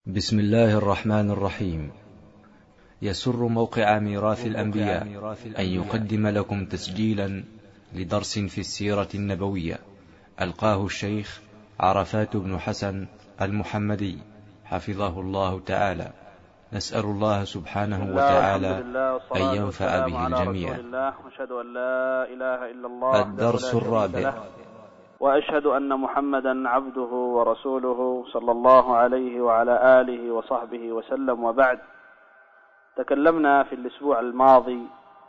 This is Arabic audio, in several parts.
بسم الله الرحمن الرحيم. يسر موقع ميراث الأنبياء أن يقدم لكم تسجيلا لدرس في السيرة النبوية ألقاه الشيخ عرفات بن حسن المحمدي حفظه الله تعالى. نسأل الله سبحانه وتعالى أن ينفع به الجميع. الدرس الرابع. وأشهد أن محمدا عبده ورسوله صلى الله عليه وعلى آله وصحبه وسلم، وبعد. تكلمنا في الأسبوع الماضي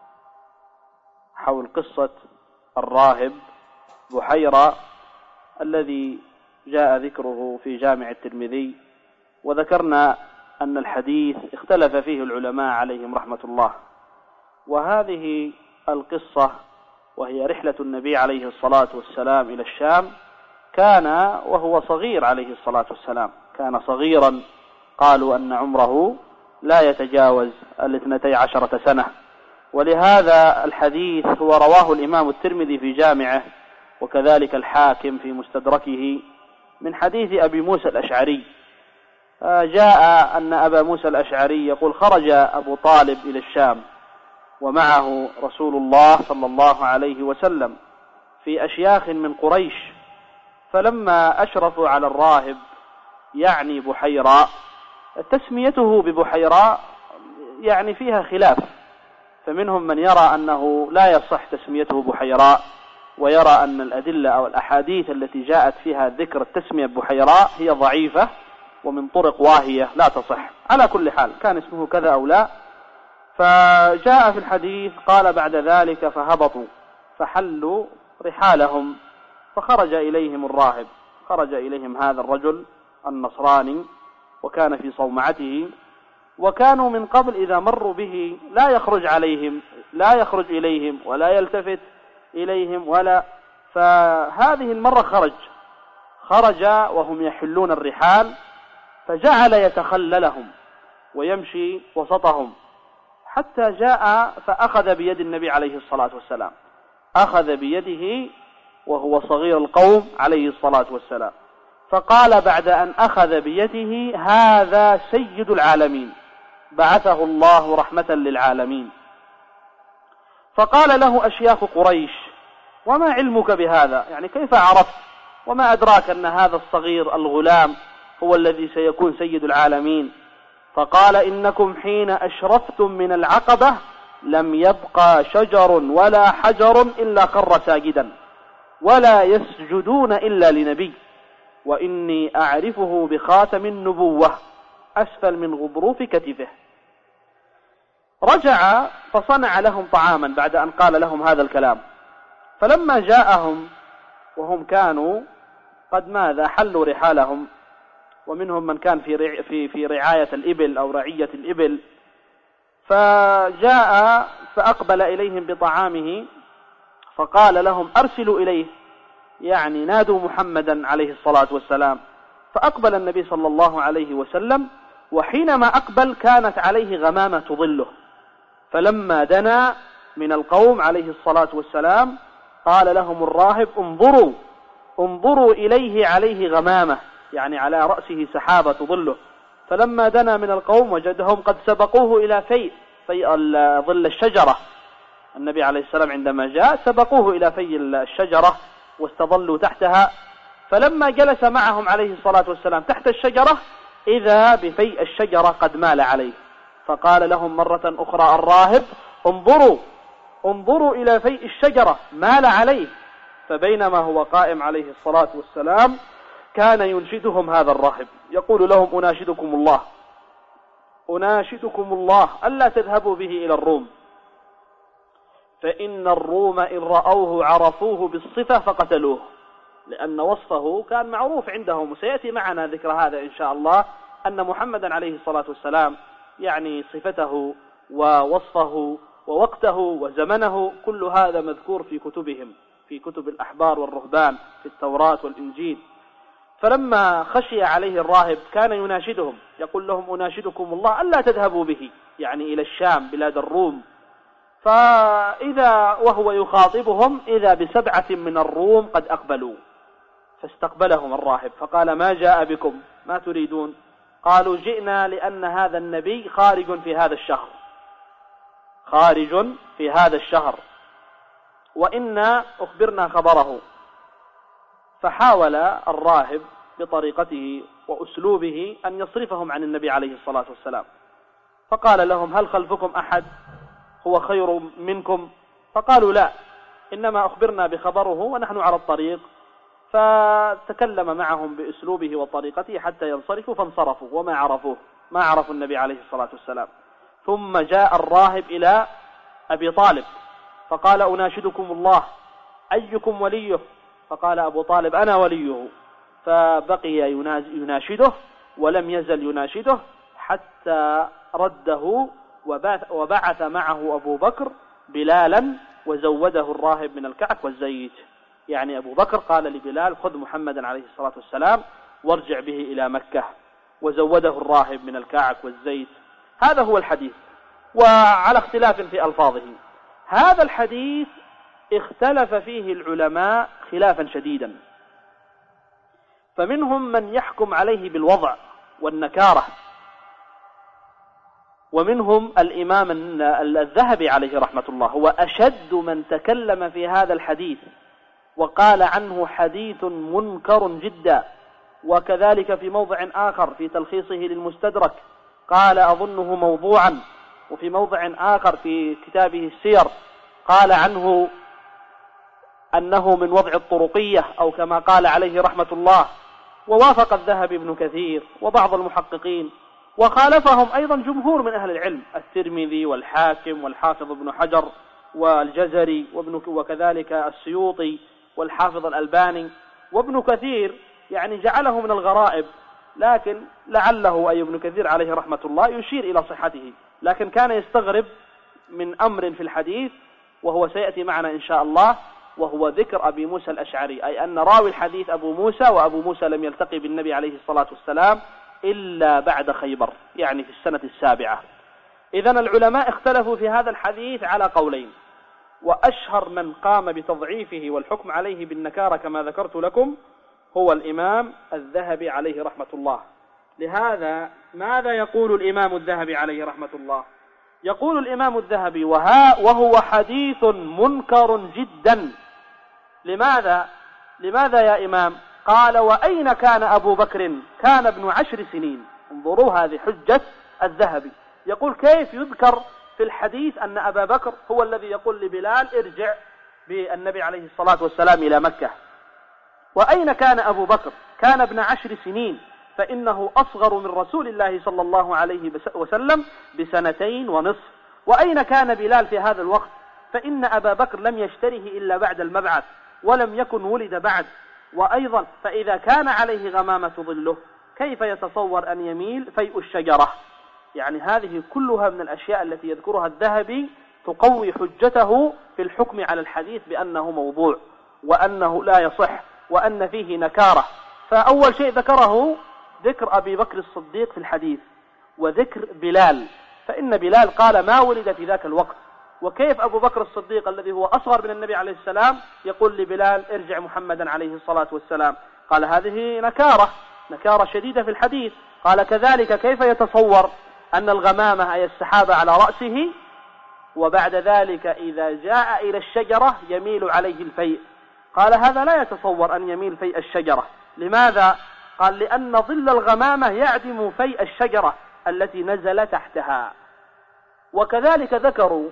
حول قصة الراهب بحيرة الذي جاء ذكره في جامع الترمذي، وذكرنا أن الحديث اختلف فيه العلماء عليهم رحمة الله. وهذه القصة وهي رحلة النبي عليه الصلاة والسلام إلى الشام، كان وهو صغير عليه الصلاة والسلام، كان صغيرا، قالوا أن عمره لا يتجاوز 12 سنة. ولهذا الحديث هو رواه الإمام الترمذي في جامعه، وكذلك الحاكم في مستدركه، من حديث أبي موسى الأشعري. جاء أن أبا موسى الأشعري يقول: خرج أبو طالب إلى الشام ومعه رسول الله صلى الله عليه وسلم في أشياخ من قريش، فلما أشرفوا على الراهب يعني بحيراء، تسميته ببحيراء يعني فيها خلاف، فمنهم من يرى أنه لا يصح تسميته بحيراء، ويرى أن الأدلة أو الأحاديث التي جاءت فيها ذكر التسمية بحيراء هي ضعيفة ومن طرق واهية لا تصح. على كل حال كان اسمه كذا أو لا. فجاء في الحديث قال: بعد ذلك فهبطوا فحلوا رحالهم، فخرج إليهم الراهب، خرج إليهم هذا الرجل النصراني، وكان في صومعته، وكانوا من قبل إذا مروا به لا يخرج إليهم ولا يلتفت إليهم ولا. فهذه المرة خرج وهم يحلون الرحال، فجعل يتخللهم ويمشي وسطهم، حتى جاء فأخذ بيد النبي عليه الصلاة والسلام، أخذ بيده وهو صغير القوم عليه الصلاة والسلام، فقال بعد أن أخذ بيده: هذا سيد العالمين، بعثه الله رحمة للعالمين. فقال له أشياخ قريش: وما علمك بهذا؟ يعني كيف عرفت؟ وما أدراك أن هذا الصغير الغلام هو الذي سيكون سيد العالمين؟ فقال: إنكم حين أشرفتم من العقبة لم يبقى شجر ولا حجر إلا خر ساجدا، ولا يسجدون إلا لنبي، وإني أعرفه بخاتم النبوة أسفل من غضروف كتفه. رجع فصنع لهم طعاما بعد أن قال لهم هذا الكلام، فلما جاءهم وهم كانوا قد حلوا رحالهم، ومنهم من كان في رعاية الإبل أو رعية الإبل، فجاء فأقبل إليهم بطعامه، فقال لهم: أرسلوا إليه، يعني نادوا محمدا عليه الصلاة والسلام. فأقبل النبي صلى الله عليه وسلم، وحينما أقبل كانت عليه غمامة تظله، فلما دنا من القوم عليه الصلاة والسلام قال لهم الراهب: انظروا إليه، عليه غمامة، يعني على رأسه سحابة تظله. فلما دنا من القوم وجدهم قد سبقوه إلى في ظل الشجرة. النبي عليه السلام عندما جاء سبقوه إلى في الشجرة واستظلوا تحتها، فلما جلس معهم عليه الصلاة والسلام تحت الشجرة إذا بفيء الشجرة قد مال عليه، فقال لهم مرة أخرى الراهب: انظروا إلى فيء الشجرة، مال عليه. فبينما هو قائم عليه الصلاة والسلام كان ينشدهم هذا الراهب، يقول لهم: أناشدكم الله ألا تذهبوا به إلى الروم، فإن الروم إن رأوه عرفوه بالصفة فقتلوه، لأن وصفه كان معروف عندهم، وسيأتي معنا ذكر هذا إن شاء الله، أن محمدا عليه الصلاة والسلام يعني صفته ووصفه ووقته وزمنه كل هذا مذكور في كتبهم، في كتب الأحبار والرهبان في التوراة والإنجيل. فلما خشي عليه الراهب كان يناشدهم، يقول لهم: أناشدكم الله ألا تذهبوا به، يعني إلى الشام بلاد الروم. فإذا وهو يخاطبهم إذا ب7 من الروم قد أقبلوا، فاستقبلهم الراهب فقال: ما جاء بكم؟ ما تريدون؟ قالوا جئنا لأن هذا النبي خارج في هذا الشهر، خارج في هذا الشهر، وإنا أخبرنا خبره. فحاول الراهب بطريقته وأسلوبه أن يصرفهم عن النبي عليه الصلاة والسلام، فقال لهم: هل خلفكم أحد هو خير منكم؟ فقالوا: لا، إنما أخبرنا بخبره ونحن على الطريق. فتكلم معهم بأسلوبه وطريقته حتى ينصرفوا، فانصرفوا وما عرفوه، ما عرفوا النبي عليه الصلاة والسلام. ثم جاء الراهب إلى أبي طالب فقال: أناشدكم الله، أيكم وليه؟ فقال أبو طالب: أنا وليه. فبقي يناشده ولم يزل يناشده حتى رده، وبعث معه أبو بكر بلالا وزوده الراهب من الكعك والزيت. يعني أبو بكر قال لبلال: خذ محمدا عليه الصلاة والسلام وارجع به إلى مكة، وزوده الراهب من الكعك والزيت. هذا هو الحديث، وعلى اختلاف في ألفاظه. هذا الحديث اختلف فيه العلماء خلافا شديدا، فمنهم من يحكم عليه بالوضع والنكارة، ومنهم الإمام الذهبي عليه رحمة الله، هو أشد من تكلم في هذا الحديث وقال عنه حديث منكر جدا. وكذلك في موضع آخر في تلخيصه للمستدرك قال: أظنه موضوعا. وفي موضع آخر في كتابه السير قال عنه أنه من وضع الطرقية، أو كما قال عليه رحمة الله. ووافق الذهبي ابن كثير وبعض المحققين، وخالفهم أيضا جمهور من أهل العلم، الترمذي والحاكم والحافظ ابن حجر والجزري وكذلك السيوطي والحافظ الألباني. وابن كثير يعني جعله من الغرائب، لكن لعله أي ابن كثير عليه رحمة الله يشير إلى صحته، لكن كان يستغرب من أمر في الحديث وهو سيأتي معنا إن شاء الله، وهو ذكر أبي موسى الأشعري، أي أن راوي الحديث أبو موسى، وأبو موسى لم يلتقي بالنبي عليه الصلاة والسلام إلا بعد خيبر، يعني في السنة 7. إذن العلماء اختلفوا في هذا الحديث على قولين، وأشهر من قام بتضعيفه والحكم عليه بالنكارة كما ذكرت لكم هو الإمام الذهبي عليه رحمة الله. لهذا ماذا يقول الإمام الذهبي عليه رحمة الله؟ يقول الإمام الذهبي: وهو حديث منكر جدا. لماذا يا إمام؟ قال: وأين كان أبو بكر؟ كان ابن 10 سنين. انظروا، هذه حجة الذهبي. يقول: كيف يذكر في الحديث أن أبا بكر هو الذي يقول لبلال ارجع بالنبي عليه الصلاة والسلام إلى مكة؟ وأين كان أبو بكر؟ كان ابن 10 سنين، فإنه أصغر من رسول الله صلى الله عليه وسلم ب2.5 سنين. وأين كان بلال في هذا الوقت؟ فإن أبا بكر لم يشتره إلا بعد المبعث، ولم يكن ولد بعد. وأيضا فإذا كان عليه غمامة ظله كيف يتصور أن يميل فيء الشجرة؟ يعني هذه كلها من الأشياء التي يذكرها الذهبي تقوي حجته في الحكم على الحديث بأنه موضوع، وأنه لا يصح، وأن فيه نكارة. فأول شيء ذكره ذكر أبي بكر الصديق في الحديث، وذكر بلال، فإن بلال قال ما ولد في ذاك الوقت. وكيف أبو بكر الصديق الذي هو أصغر من النبي عليه السلام يقول لبلال ارجع محمدا عليه الصلاة والسلام؟ قال هذه نكارة شديدة في الحديث. قال كذلك كيف يتصور أن الغمامة أي السحابة على رأسه، وبعد ذلك إذا جاء إلى الشجرة يميل عليه الفيء؟ قال هذا لا يتصور أن يميل فيء الشجرة. لماذا؟ قال لأن ظل الغمامة يعدم فيء الشجرة التي نزل تحتها. وكذلك ذكروا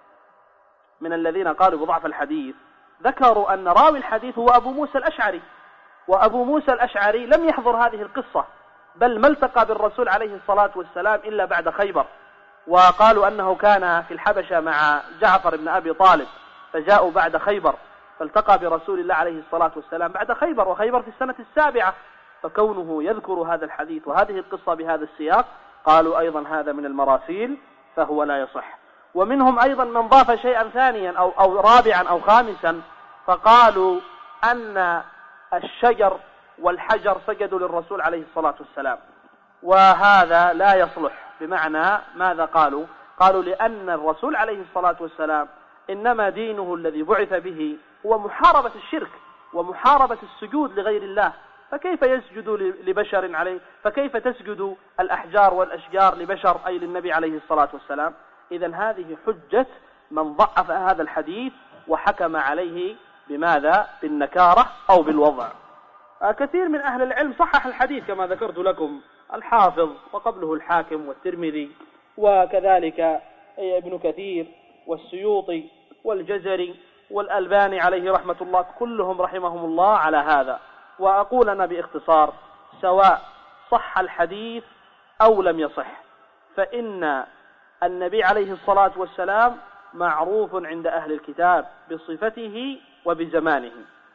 من الذين قالوا بضعف الحديث، ذكروا أن راوي الحديث هو أبو موسى الأشعري، وأبو موسى الأشعري لم يحضر هذه القصة، بل ما التقى بالرسول عليه الصلاة والسلام إلا بعد خيبر. وقالوا أنه كان في الحبشة مع جعفر بن أبي طالب، فجاءوا بعد خيبر، فالتقى برسول الله عليه الصلاة والسلام بعد خيبر، وخيبر في السنة 7. فكونه يذكر هذا الحديث وهذه القصة بهذا السياق قالوا أيضا هذا من المراسيل، فهو لا يصح. ومنهم أيضا من ضاف شيئا ثانيا أو رابعا أو خامسا، فقالوا أن الشجر والحجر سجدوا للرسول عليه الصلاة والسلام، وهذا لا يصلح. بمعنى ماذا قالوا؟ قالوا لأن الرسول عليه الصلاة والسلام إنما دينه الذي بعث به هو محاربة الشرك ومحاربة السجود لغير الله، فكيف يسجد لبشر عليه؟ فكيف تسجد الأحجار والأشجار لبشر أي للنبي عليه الصلاة والسلام؟ إذن هذه حجة من ضعف هذا الحديث وحكم عليه بماذا؟ بالنكارة أو بالوضع. كثير من أهل العلم صحح الحديث كما ذكرت لكم، الحافظ وقبله الحاكم والترمذي وكذلك ابن كثير والسيوطي والجزري والألباني عليه رحمة الله، كلهم رحمهم الله على هذا. وأقول أنا باختصار، سواء صح الحديث أو لم يصح، فإن النبي عليه الصلاة والسلام معروف عند أهل الكتاب بصفته وبزمانه،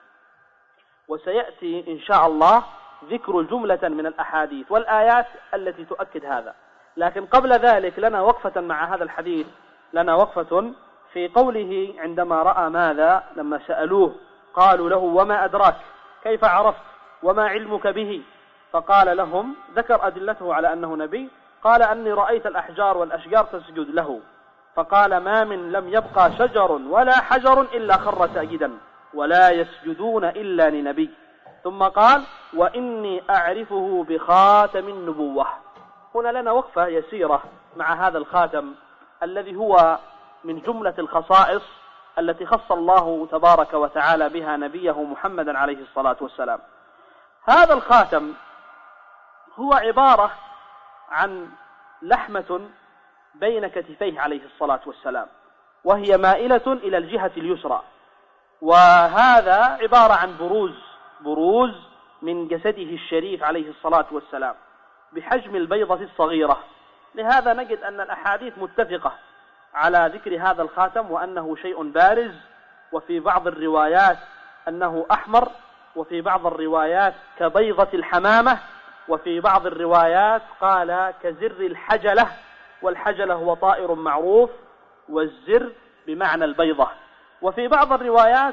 وسيأتي إن شاء الله ذكر جملة من الأحاديث والآيات التي تؤكد هذا. لكن قبل ذلك لنا وقفة مع هذا الحديث، لنا وقفة في قوله عندما رأى ماذا؟ لما سألوه قالوا له وما أدراك، كيف عرفت، وما علمك به؟ فقال لهم، ذكر أدلته على أنه نبي، قال أني رأيت الأحجار والأشجار تسجد له، فقال ما من لم يبقى شجر ولا حجر إلا خر ساجدا ولا يسجدون إلا لنبي. ثم قال وإني أعرفه بخاتم النبوة. هنا لنا وقفة يسيرة مع هذا الخاتم الذي هو من جملة الخصائص التي خص الله تبارك وتعالى بها نبيه محمدا عليه الصلاة والسلام. هذا الخاتم هو عبارة عن لحمة بين كتفيه عليه الصلاة والسلام، وهي مائلة إلى الجهة اليسرى، وهذا عبارة عن بروز من جسده الشريف عليه الصلاة والسلام بحجم البيضة الصغيرة. لهذا نجد أن الأحاديث متفقة على ذكر هذا الخاتم وأنه شيء بارز، وفي بعض الروايات أنه أحمر، وفي بعض الروايات كبيضة الحمامة، وفي بعض الروايات قال كزر الحجلة، والحجلة هو طائر معروف، والزر بمعنى البيضة. وفي بعض الروايات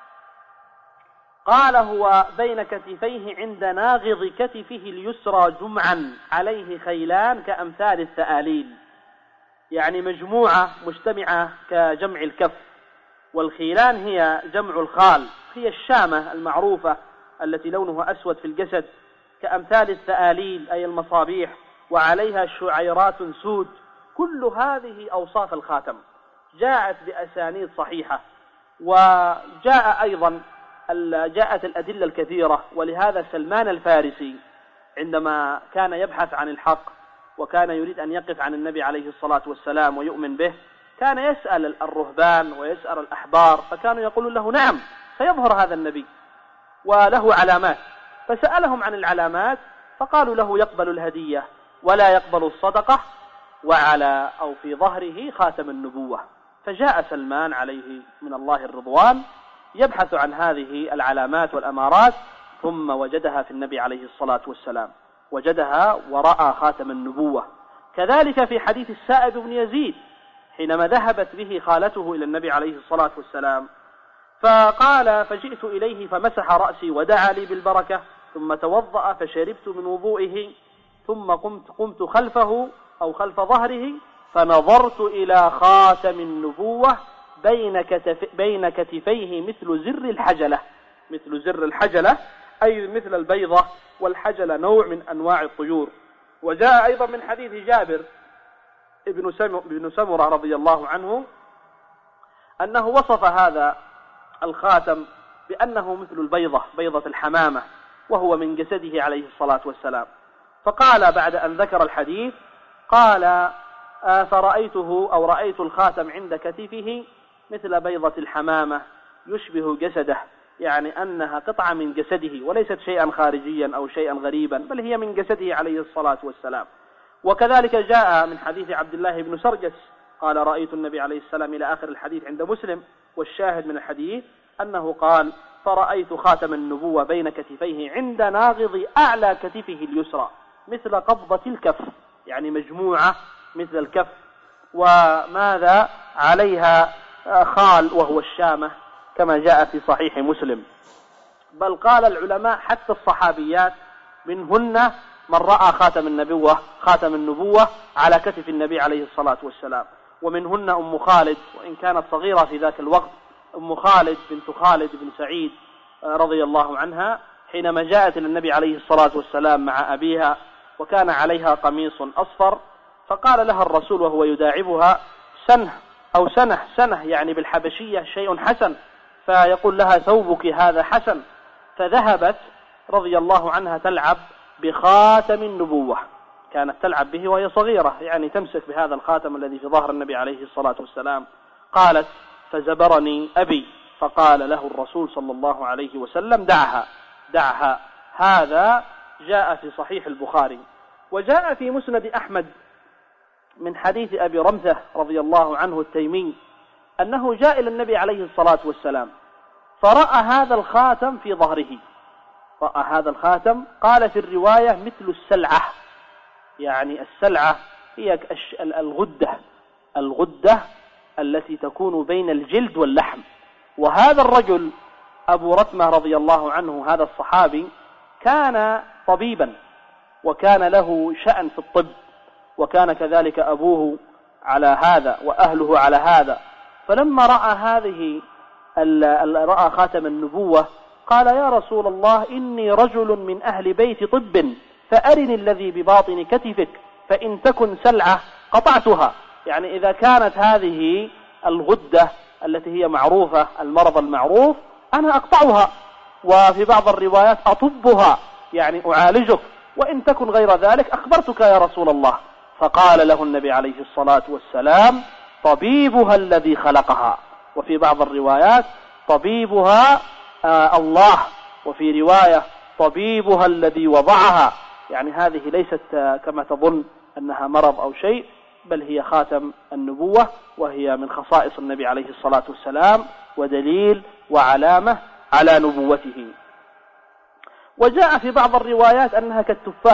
قال هو بين كتفيه عند ناغض كتفه اليسرى جمعا عليه خيلان كأمثال الثآليل، يعني مجموعة مجتمعة كجمع الكف، والخيلان هي جمع الخال، هي الشامة المعروفة التي لونها أسود في الجسد، كأمثال الثآليل أي المصابيح، وعليها شعيرات سود. كل هذه أوصاف الخاتم جاءت بأسانيد صحيحة، وجاء أيضا جاءت الأدلة الكثيرة. ولهذا سلمان الفارسي عندما كان يبحث عن الحق وكان يريد أن يقف عن النبي عليه الصلاة والسلام ويؤمن به، كان يسأل الرهبان ويسأل الأحبار، فكانوا يقولون له نعم سيظهر هذا النبي وله علامات، فسألهم عن العلامات فقالوا له يقبل الهدية ولا يقبل الصدقة، وعلى أو في ظهره خاتم النبوة. فجاء سلمان عليه من الله الرضوان يبحث عن هذه العلامات والأمارات، ثم وجدها في النبي عليه الصلاة والسلام، وجدها ورأى خاتم النبوة. كذلك في حديث السائب بن يزيد حينما ذهبت به خالته إلى النبي عليه الصلاة والسلام، فقال فجئت إليه فمسح رأسي ودعا لي بالبركة، ثم توضأ فشربت من وضوئه، ثم قمت خلفه أو خلف ظهره فنظرت إلى خاتم النبوة بين كتفيه مثل زر الحجلة أي مثل البيضة، والحجلة نوع من أنواع الطيور. وجاء أيضا من حديث جابر ابن سمرة رضي الله عنه أنه وصف هذا الخاتم بأنه مثل البيضة، بيضة الحمامة، وهو من جسده عليه الصلاة والسلام. فقال بعد أن ذكر الحديث قال فرأيته أو رأيت الخاتم عند كتفه مثل بيضة الحمامة يشبه جسده، يعني أنها قطعة من جسده وليست شيئا خارجيا أو شيئا غريبا، بل هي من جسده عليه الصلاة والسلام. وكذلك جاء من حديث عبد الله بن سرجس قال رأيت النبي عليه السلام إلى آخر الحديث عند مسلم. والشاهد من الحديث أنه قال فرأيت خاتم النبوة بين كتفيه عند ناغض أعلى كتفه اليسرى مثل قبضة الكف، يعني مجموعة مثل الكف، وماذا عليها خال وهو الشامة كما جاء في صحيح مسلم. بل قال العلماء حتى الصحابيات منهن من رأى خاتم النبوة على كتف النبي عليه الصلاة والسلام، ومنهن أم خالد وإن كانت صغيرة في ذاك الوقت، أم خالد بنت خالد بن سعيد رضي الله عنها، حينما جاءت إلى النبي عليه الصلاة والسلام مع أبيها وكان عليها قميص أصفر، فقال لها الرسول وهو يداعبها: سنه أو سنه يعني بالحبشية شيء حسن، فيقول لها: ثوبك هذا حسن. فذهبت رضي الله عنها تلعب بخاتم النبوة، كانت تلعب به وهي صغيرة، يعني تمسك بهذا الخاتم الذي في ظهر النبي عليه الصلاة والسلام. قالت: فزبرني أبي، فقال له الرسول صلى الله عليه وسلم: دعها. هذا جاء في صحيح البخاري. وجاء في مسند أحمد من حديث أبي رمثة رضي الله عنه التيمي أنه جاء إلى النبي عليه الصلاة والسلام فرأى هذا الخاتم في ظهره، رأى هذا الخاتم، قال في الرواية: مثل السلعة، يعني السلعة هي الغدة التي تكون بين الجلد واللحم. وهذا الرجل أبو رتمة رضي الله عنه، هذا الصحابي، كان طبيبا وكان له شأن في الطب، وكان كذلك أبوه على هذا وأهله على هذا. فلما رأى خاتم النبوة قال: يا رسول الله، إني رجل من أهل بيت طب، فأرني الذي بباطن كتفك، فإن تكن سلعة قطعتها. يعني إذا كانت هذه الغدة التي هي معروفة، المرض المعروف، أنا أقطعها، وفي بعض الروايات أطبها، يعني أعالجك، وإن تكن غير ذلك أخبرتك يا رسول الله. فقال له النبي عليه الصلاة والسلام: طبيبها الذي خلقها، وفي بعض الروايات طبيبها الله، وفي رواية طبيبها الذي وضعها. يعني هذه ليست كما تظن أنها مرض أو شيء، بل هي خاتم النبوة، وهي من خصائص النبي عليه الصلاة والسلام ودليل وعلامة على نبوته. وجاء في بعض الروايات أنها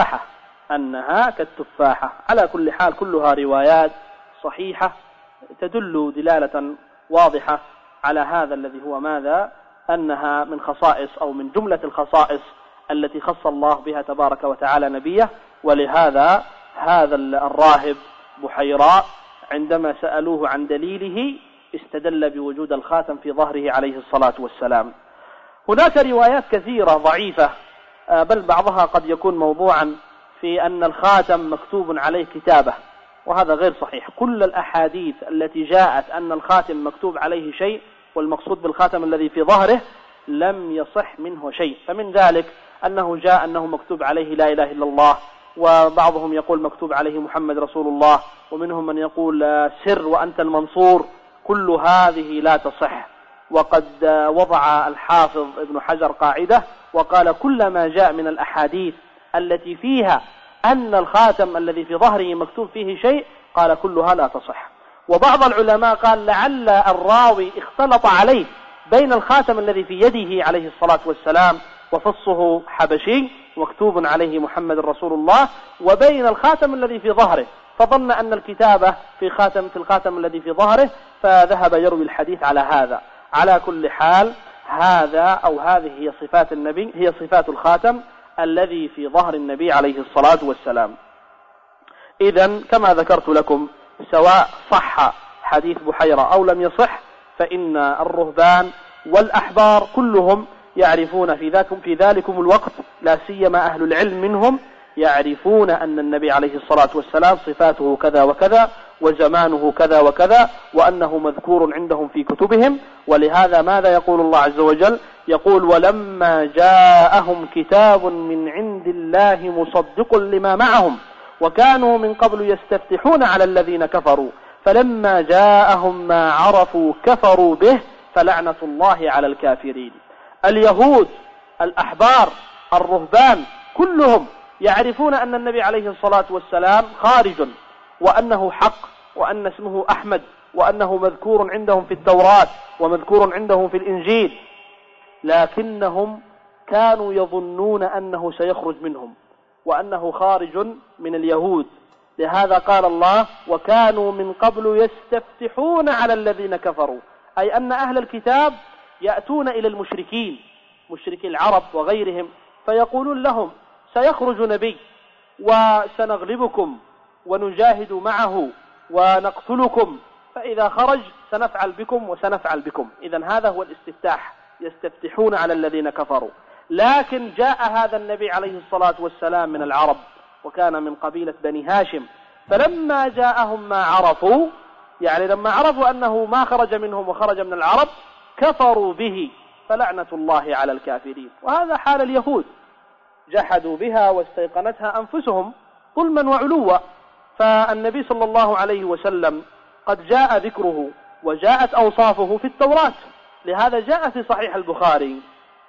كالتفاحة. على كل حال كلها روايات صحيحة تدل دلالة واضحة على هذا الذي هو ماذا؟ أنها من خصائص أو من جملة الخصائص التي خص الله بها تبارك وتعالى نبيه. ولهذا هذا الراهب بحيراء عندما سألوه عن دليله استدل بوجود الخاتم في ظهره عليه الصلاة والسلام. هناك روايات كثيرة ضعيفة، بل بعضها قد يكون موضوعا، في أن الخاتم مكتوب عليه كتابة، وهذا غير صحيح. كل الأحاديث التي جاءت أن الخاتم مكتوب عليه شيء، والمقصود بالخاتم الذي في ظهره، لم يصح منه شيء. فمن ذلك أنه جاء أنه مكتوب عليه لا إله إلا الله، وبعضهم يقول مكتوب عليه محمد رسول الله، ومنهم من يقول سر وأنت المنصور. كل هذه لا تصح. وقد وضع الحافظ ابن حجر قاعدة وقال: كل ما جاء من الأحاديث التي فيها أن الخاتم الذي في ظهره مكتوب فيه شيء، قال كلها لا تصح. وبعض العلماء قال: لعل الراوي اختلط عليه بين الخاتم الذي في يده عليه الصلاة والسلام وفصه حبشي مكتوب عليه محمد رسول الله، وبين الخاتم الذي في ظهره، فظن أن الكتابة في الخاتم الذي في ظهره، فذهب يروي الحديث على هذا. على كل حال هذه هي صفات النبي، هي صفات الخاتم الذي في ظهر النبي عليه الصلاة والسلام. إذن كما ذكرت لكم، سواء صح حديث بحيرة أو لم يصح، فإن الرهبان والأحبار كلهم يعرفون في ذلكم الوقت، لا سيما أهل العلم منهم، يعرفون أن النبي عليه الصلاة والسلام صفاته كذا وكذا، وزمانه كذا وكذا، وأنه مذكور عندهم في كتبهم. ولهذا ماذا يقول الله عز وجل؟ يقول: ولما جاءهم كتاب من عند الله مصدق لما معهم وكانوا من قبل يستفتحون على الذين كفروا فلما جاءهم ما عرفوا كفروا به فلعنة الله على الكافرين. اليهود، الأحبار، الرهبان، كلهم يعرفون أن النبي عليه الصلاة والسلام خارج، وأنه حق، وأن اسمه أحمد، وأنه مذكور عندهم في التوراة ومذكور عندهم في الإنجيل، لكنهم كانوا يظنون أنه سيخرج منهم وأنه خارج من اليهود. لهذا قال الله: وكانوا من قبل يستفتحون على الذين كفروا، أي أن أهل الكتاب يأتون إلى المشركين، مشركي العرب وغيرهم، فيقولون لهم: سيخرج نبي وسنغلبكم ونجاهد معه ونقتلكم، فإذا خرج سنفعل بكم وسنفعل بكم. إذن هذا هو الاستفتاح، يستفتحون على الذين كفروا. لكن جاء هذا النبي عليه الصلاة والسلام من العرب، وكان من قبيلة بني هاشم، فلما جاءهم ما عرفوا، يعني لما عرفوا أنه ما خرج منهم وخرج من العرب، كفروا به، فلعنة الله على الكافرين. وهذا حال اليهود، جحدوا بها واستيقنتها أنفسهم ظلما وعلوا. فالنبي صلى الله عليه وسلم قد جاء ذكره وجاءت أوصافه في التوراة. لهذا جاء في صحيح البخاري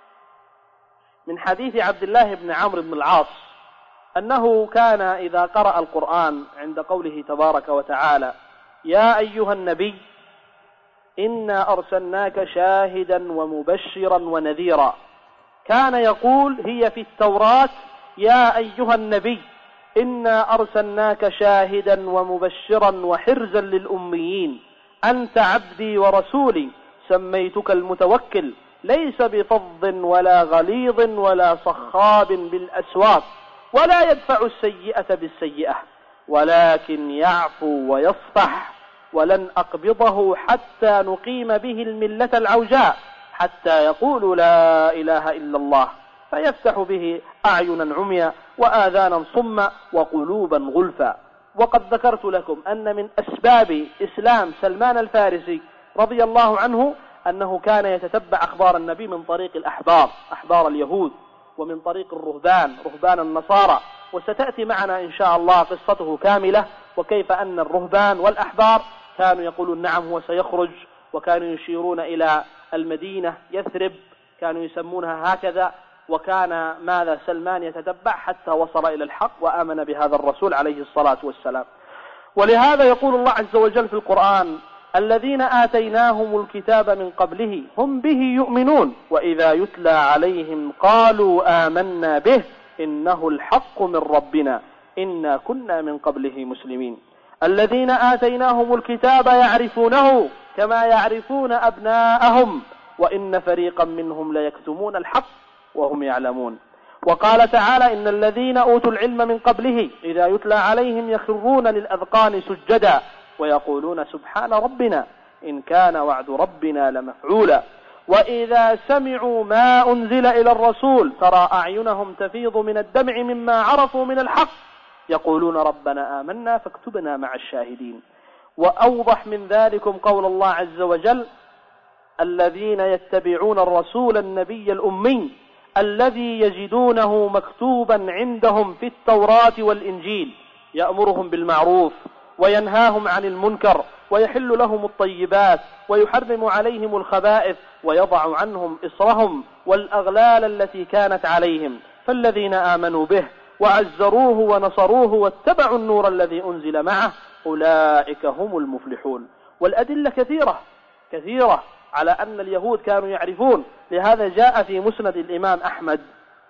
من حديث عبد الله بن عمرو بن العاص أنه كان إذا قرأ القرآن عند قوله تبارك وتعالى: يا أيها النبي إنا أرسلناك شاهدا ومبشرا ونذيرا، كان يقول هي في التوراة: يا أيها النبي إنا أرسلناك شاهدا ومبشرا وحرزا للأميين، أنت عبدي ورسولي، سميتك المتوكل، ليس بفظ ولا غليظ ولا صخاب بالأسواق، ولا يدفع السيئة بالسيئة، ولكن يعفو ويصفح، ولن أقبضه حتى نقيم به الملة العوجاء، حتى يقول لا إله إلا الله، فيفتح به أعينا عميا وآذانا صما وقلوبا غلفا. وقد ذكرت لكم أن من أسباب إسلام سلمان الفارسي رضي الله عنه أنه كان يتتبع أخبار النبي من طريق الأحبار، أحبار اليهود، ومن طريق الرهبان، رهبان النصارى. وستأتي معنا إن شاء الله قصته كاملة، وكيف أن الرهبان والأحبار كانوا يقولون نعم هو سيخرج، وكانوا يشيرون إلى المدينة يثرب، كانوا يسمونها هكذا. وكان ماذا سلمان يتتبع حتى وصل إلى الحق وآمن بهذا الرسول عليه الصلاة والسلام. ولهذا يقول الله عز وجل في القرآن: الذين آتيناهم الكتاب من قبله هم به يؤمنون، وإذا يتلى عليهم قالوا آمنا به إنه الحق من ربنا إنا كنا من قبله مسلمين. الذين آتيناهم الكتاب يعرفونه كما يعرفون أبناءهم وإن فريقا منهم ليكتمون الحق وهم يعلمون. وقال تعالى: إن الذين أوتوا العلم من قبله إذا يتلى عليهم يخرون للأذقان سجدا ويقولون سبحان ربنا إن كان وعد ربنا لمفعولا. وإذا سمعوا ما أنزل إلى الرسول ترى أعينهم تفيض من الدمع مما عرفوا من الحق يقولون ربنا آمنا فاكتبنا مع الشاهدين. وأوضح من ذلكم قول الله عز وجل: الذين يتبعون الرسول النبي الأمي الذي يجدونه مكتوبا عندهم في التوراة والإنجيل يأمرهم بالمعروف وينهاهم عن المنكر ويحل لهم الطيبات ويحرم عليهم الخبائث ويضع عنهم إصرهم والأغلال التي كانت عليهم. فالذين آمنوا به وعزروه ونصروه واتبعوا النور الذي أنزل معه أولئك هم المفلحون. والأدلة كثيرة على أن اليهود كانوا يعرفون. لهذا جاء في مسند الإمام أحمد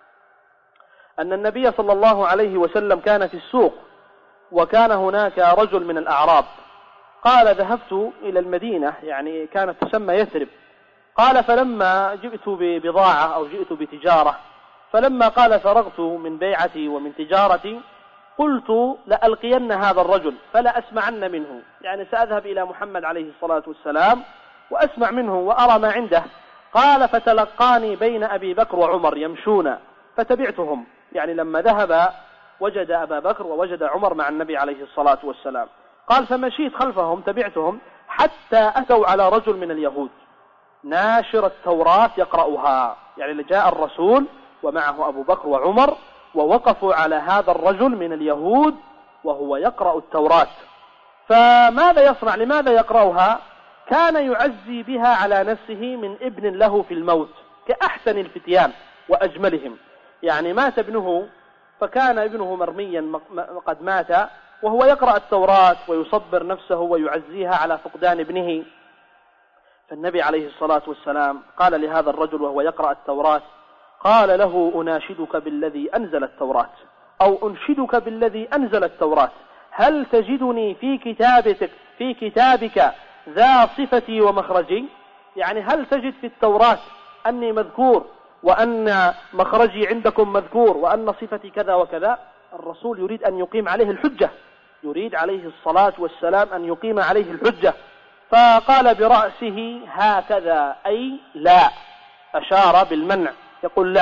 أن النبي صلى الله عليه وسلم كان في السوق، وكان هناك رجل من الأعراب قال: ذهبت إلى المدينة، يعني كانت تسمى يثرب. قال: فلما جئت ببضاعة أو جئت بتجارة، فلما قال فرغت من بيعتي ومن تجارتي قلت لألقين هذا الرجل فلا أسمعن منه، يعني سأذهب إلى محمد عليه الصلاة والسلام وأسمع منه وأرى ما عنده. قال: فتلقاني بين أبي بكر وعمر يمشون فتبعتهم، يعني لما ذهب وجد أبا بكر ووجد عمر مع النبي عليه الصلاة والسلام. قال: فمشيت خلفهم تبعتهم حتى أتوا على رجل من اليهود ناشر التوراة يقرأها، يعني جاء الرسول ومعه أبو بكر وعمر ووقفوا على هذا الرجل من اليهود وهو يقرأ التوراة. فماذا يصنع؟ لماذا يقرأها؟ كان يعزي بها على نفسه من ابن له في الموت كأحسن الفتيان وأجملهم، يعني مات ابنه فكان ابنه مرميا قد مات وهو يقرأ التوراة ويصبر نفسه ويعزيها على فقدان ابنه. فالنبي عليه الصلاة والسلام قال لهذا الرجل وهو يقرأ التوراة، قال له: أناشدك بالذي أنزل التوراة أو أنشدك بالذي أنزل التوراة، هل تجدني في كتابك ذا صفتي ومخرجي؟ يعني هل تجد في التوراة أني مذكور وأن مخرجي عندكم مذكور وأن صفتي كذا وكذا؟ الرسول يريد أن يقيم عليه الحجة، يريد عليه الصلاة والسلام أن يقيم عليه الحجة. فقال برأسه هكذا، أي لا، أشار بالمنع، يقول لا،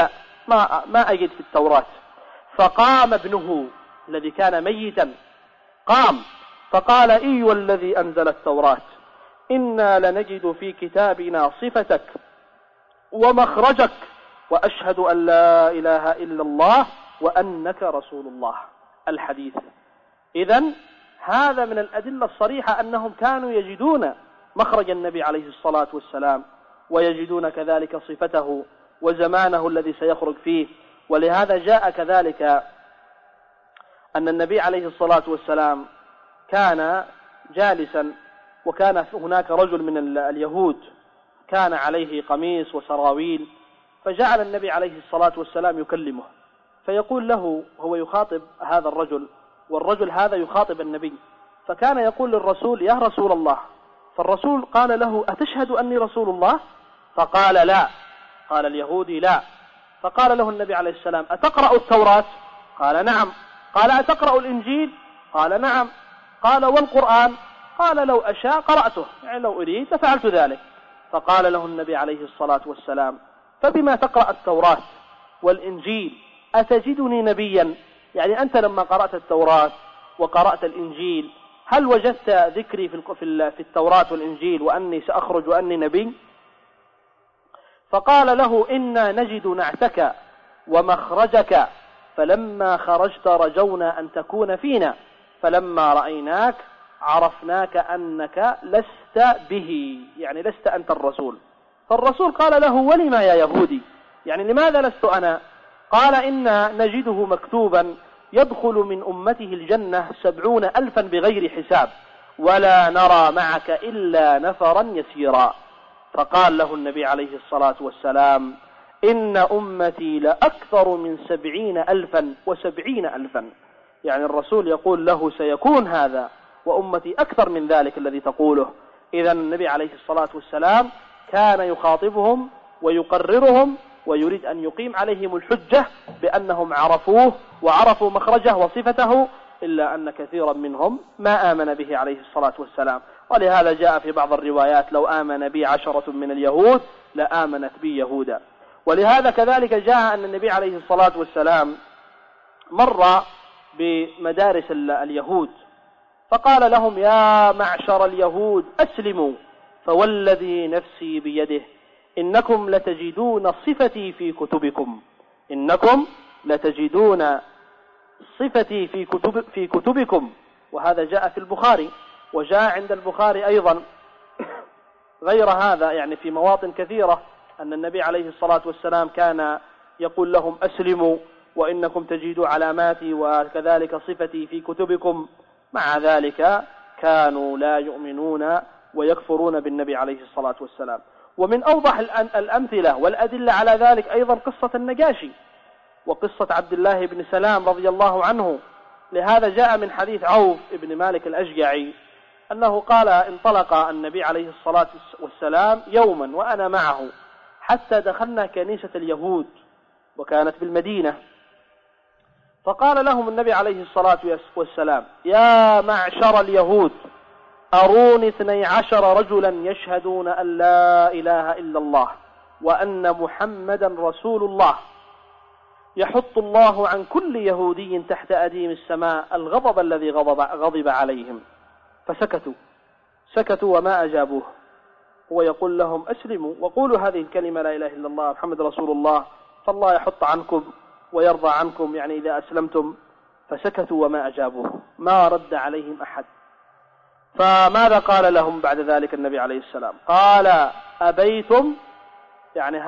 ما أجد في التوراة. فقام ابنه الذي كان ميتا، قام فقال: أيها الذي أنزل التوراة، إنا لنجد في كتابنا صفتك ومخرجك، وأشهد أن لا إله إلا الله وأنك رسول الله. الحديث. إذن هذا من الأدلة الصريحة أنهم كانوا يجدون مخرج النبي عليه الصلاة والسلام، ويجدون كذلك صفته وزمانه الذي سيخرج فيه. ولهذا جاء كذلك أن النبي عليه الصلاة والسلام كان جالسا، وكان هناك رجل من اليهود كان عليه قميص وسراويل، فجعل النبي عليه الصلاة والسلام يكلمه، فيقول له، هو يخاطب هذا الرجل والرجل هذا يخاطب النبي، فكان يقول للرسول: يا رسول الله. فالرسول قال له: أتشهد أني رسول الله؟ فقال: لا. قال اليهودي: لا. فقال له النبي عليه السلام: أتقرأ التوراة؟ قال: نعم. قال: أتقرأ الإنجيل؟ قال: نعم. قال: والقرآن؟ قال: لو أشاء قرأته، يعني لو أريد لفعلت ذلك. فقال له النبي عليه الصلاة والسلام: فبما تقرأ التوراة والإنجيل أتجدني نبيا؟ يعني أنت لما قرأت التوراة وقرأت الإنجيل هل وجدت ذكري في التوراة والإنجيل وأني سأخرج وأني نبي؟ فقال له: إنا نجد نعتك ومخرجك، فلما خرجت رجونا أن تكون فينا، فلما رأيناك عرفناك أنك لست به، يعني لست أنت الرسول. فالرسول قال له: ولما يا يهودي؟ يعني لماذا لست أنا؟ قال: إنا نجده مكتوبا: يدخل من أمته الجنة 70,000 بغير حساب، ولا نرى معك إلا نفرا يسيرا. فقال له النبي عليه الصلاة والسلام: إن أمتي لأكثر من 70,000 يعني الرسول يقول له سيكون هذا، وأمتي أكثر من ذلك الذي تقوله. إذن النبي عليه الصلاة والسلام كان يخاطبهم ويقررهم ويريد أن يقيم عليهم الحجة بأنهم عرفوه وعرفوا مخرجه وصفته، إلا أن كثيرا منهم ما آمن به عليه الصلاة والسلام. ولهذا جاء في بعض الروايات: لو آمن بي 10 من اليهود لآمنت بي يهودا. ولهذا كذلك جاء أن النبي عليه الصلاة والسلام مر بمدارس اليهود فقال لهم: يا معشر اليهود أسلموا، فوالذي نفسي بيده إنكم لتجدون صفتي في كتبكم. وهذا جاء في البخاري، وجاء عند البخاري أيضا غير هذا، يعني في مواطن كثيرة، أن النبي عليه الصلاة والسلام كان يقول لهم: أسلموا وإنكم تجدوا علاماتي وكذلك صفتي في كتبكم. مع ذلك كانوا لا يؤمنون ويكفرون بالنبي عليه الصلاة والسلام. ومن أوضح الأمثلة والأدلة على ذلك أيضا قصة النجاشي وقصة عبد الله بن سلام رضي الله عنه. لهذا جاء من حديث عوف بن مالك الأشجعي أنه قال: انطلق النبي عليه الصلاة والسلام يوما وأنا معه حتى دخلنا كنيسة اليهود، وكانت بالمدينة. فقال لهم النبي عليه الصلاة والسلام: يا معشر اليهود، أروني 12 رجلا يشهدون أن لا إله إلا الله وأن محمدا رسول الله، يحط الله عن كل يهودي تحت أديم السماء الغضب الذي غضب عليهم. فسكتوا وما أجابوه. هو يقول لهم: أسلموا وقولوا هذه الكلمة لا إله إلا الله محمد رسول الله، فالله يحط عنكم ويرضى عنكم، يعني إذا أسلمتم. فسكتوا وما أجابوه، ما رد عليهم أحد. فماذا قال لهم بعد ذلك النبي عليه السلام؟ قال: أبيتم، يعني